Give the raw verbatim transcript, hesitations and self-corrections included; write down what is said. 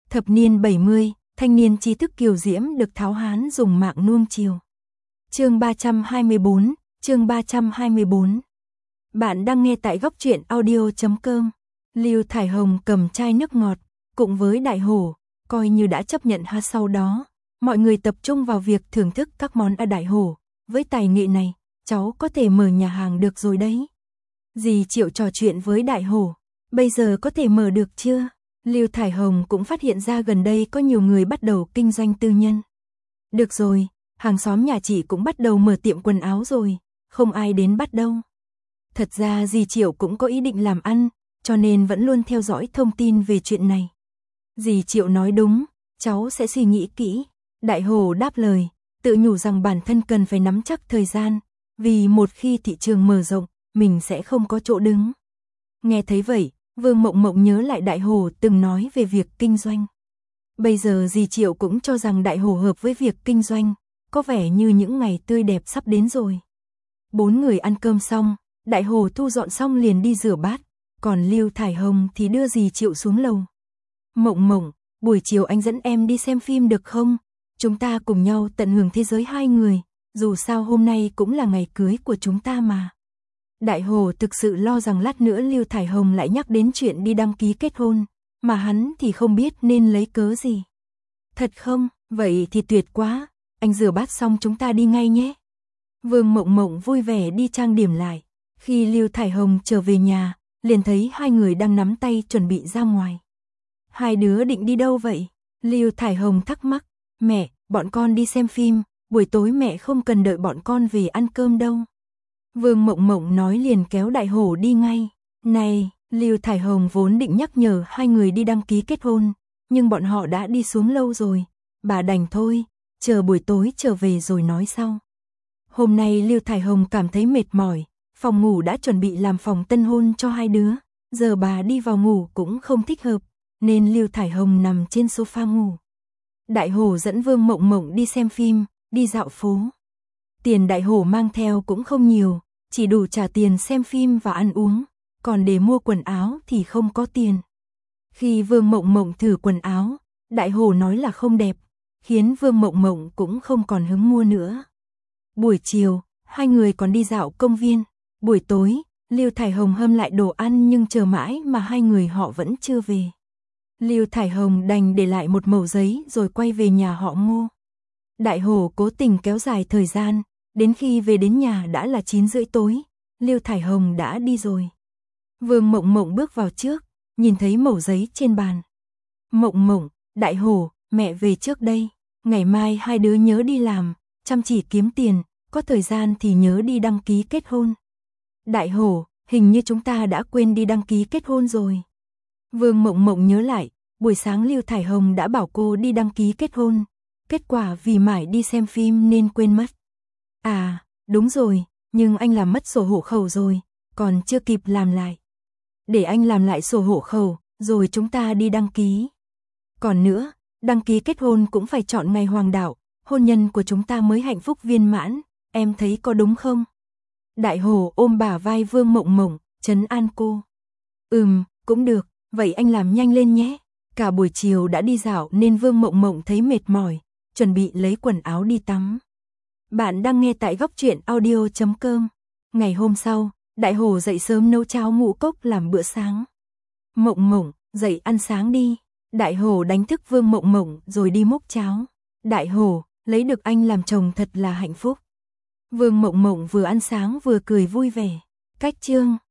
Thập niên bảy mươi, thanh niên trí thức kiều diễm được Tháo Hán dùng mạng nuông chiều. Chương ba trăm hai mươi bốn, chương ba trăm hai mươi bốn. Bạn đang nghe tại góc truyện audio chấm com. Lưu Thải Hồng cầm chai nước ngọt, cùng với Đại Hổ, coi như đã chấp nhận ha. Sau đó, mọi người tập trung vào việc thưởng thức các món ở Đại Hổ. Với tài nghệ này, cháu có thể mở nhà hàng được rồi đấy. Dì Triệu trò chuyện với Đại Hổ. Bây giờ có thể mở được chưa? Lưu Thải Hồng cũng phát hiện ra gần đây có nhiều người bắt đầu kinh doanh tư nhân. Được rồi, hàng xóm nhà chị cũng bắt đầu mở tiệm quần áo rồi, không ai đến bắt đâu. Thật ra dì Triệu cũng có ý định làm ăn, cho nên vẫn luôn theo dõi thông tin về chuyện này. Dì Triệu nói đúng, cháu sẽ suy nghĩ kỹ. Đại Hổ đáp lời, tự nhủ rằng bản thân cần phải nắm chắc thời gian, vì một khi thị trường mở rộng, mình sẽ không có chỗ đứng. Nghe thấy vậy, Vương Mộng Mộng nhớ lại Đại Hổ từng nói về việc kinh doanh. Bây giờ dì Triệu cũng cho rằng Đại Hổ hợp với việc kinh doanh, có vẻ như những ngày tươi đẹp sắp đến rồi. Bốn người ăn cơm xong, Đại Hổ thu dọn xong liền đi rửa bát, còn Lưu Thải Hồng thì đưa dì Triệu xuống lầu. Mộng Mộng, buổi chiều anh dẫn em đi xem phim được không? Chúng ta cùng nhau tận hưởng thế giới hai người, dù sao hôm nay cũng là ngày cưới của chúng ta mà. Đại Hổ thực sự lo rằng lát nữa Lưu Thải Hồng lại nhắc đến chuyện đi đăng ký kết hôn, mà hắn thì không biết nên lấy cớ gì. Thật không? Vậy thì tuyệt quá, anh rửa bát xong chúng ta đi ngay nhé. Vương Mộng Mộng vui vẻ đi trang điểm lại. Khi Lưu Thải Hồng trở về nhà, liền thấy hai người đang nắm tay chuẩn bị ra ngoài. Hai đứa định đi đâu vậy? Lưu Thải Hồng thắc mắc. Mẹ, bọn con đi xem phim, buổi tối mẹ không cần đợi bọn con về ăn cơm đâu. Vương Mộng Mộng nói liền kéo Đại Hổ đi ngay. Này, Lưu Thải Hồng vốn định nhắc nhở hai người đi đăng ký kết hôn, nhưng bọn họ đã đi xuống lâu rồi, bà đành thôi, chờ buổi tối trở về rồi nói sau. Hôm nay Lưu Thải Hồng cảm thấy mệt mỏi, phòng ngủ đã chuẩn bị làm phòng tân hôn cho hai đứa, giờ bà đi vào ngủ cũng không thích hợp, nên Lưu Thải Hồng nằm trên sofa ngủ. Đại Hổ dẫn Vương Mộng Mộng đi xem phim, đi dạo phố. Tiền Đại Hổ mang theo cũng không nhiều, chỉ đủ trả tiền xem phim và ăn uống, còn để mua quần áo thì không có tiền. Khi Vương Mộng Mộng thử quần áo, Đại Hổ nói là không đẹp, khiến Vương Mộng Mộng cũng không còn hứng mua nữa. Buổi chiều, hai người còn đi dạo công viên. Buổi tối, Lưu Thải Hồng hâm lại đồ ăn nhưng chờ mãi mà hai người họ vẫn chưa về. Lưu Thải Hồng đành để lại một mẩu giấy rồi quay về nhà họ Ngô. Đại Hổ cố tình kéo dài thời gian, đến khi về đến nhà đã là chín rưỡi tối, Lưu Thải Hồng đã đi rồi. Vương Mộng Mộng bước vào trước, nhìn thấy mẩu giấy trên bàn. Mộng Mộng, Đại Hổ, mẹ về trước đây, ngày mai hai đứa nhớ đi làm, chăm chỉ kiếm tiền, có thời gian thì nhớ đi đăng ký kết hôn. Đại Hổ, hình như chúng ta đã quên đi đăng ký kết hôn rồi. Vương Mộng Mộng nhớ lại, buổi sáng Lưu Thải Hồng đã bảo cô đi đăng ký kết hôn, kết quả vì mãi đi xem phim nên quên mất. À, đúng rồi, nhưng anh làm mất sổ hộ khẩu rồi, còn chưa kịp làm lại. Để anh làm lại sổ hộ khẩu, rồi chúng ta đi đăng ký. Còn nữa, đăng ký kết hôn cũng phải chọn ngày hoàng đạo, hôn nhân của chúng ta mới hạnh phúc viên mãn, em thấy có đúng không? Đại Hổ ôm bả vai Vương Mộng Mộng, trấn an cô. Ừm, cũng được, vậy anh làm nhanh lên nhé. Cả buổi chiều đã đi dạo nên Vương Mộng Mộng thấy mệt mỏi, chuẩn bị lấy quần áo đi tắm. Bạn đang nghe tại góc truyện audio chấm com. Ngày hôm sau, Đại Hổ dậy sớm nấu cháo ngũ cốc làm bữa sáng. Mộng Mộng, dậy ăn sáng đi. Đại Hổ đánh thức Vương Mộng Mộng rồi đi múc cháo. Đại Hổ, lấy được anh làm chồng thật là hạnh phúc. Vương Mộng Mộng vừa ăn sáng vừa cười vui vẻ. Cách chương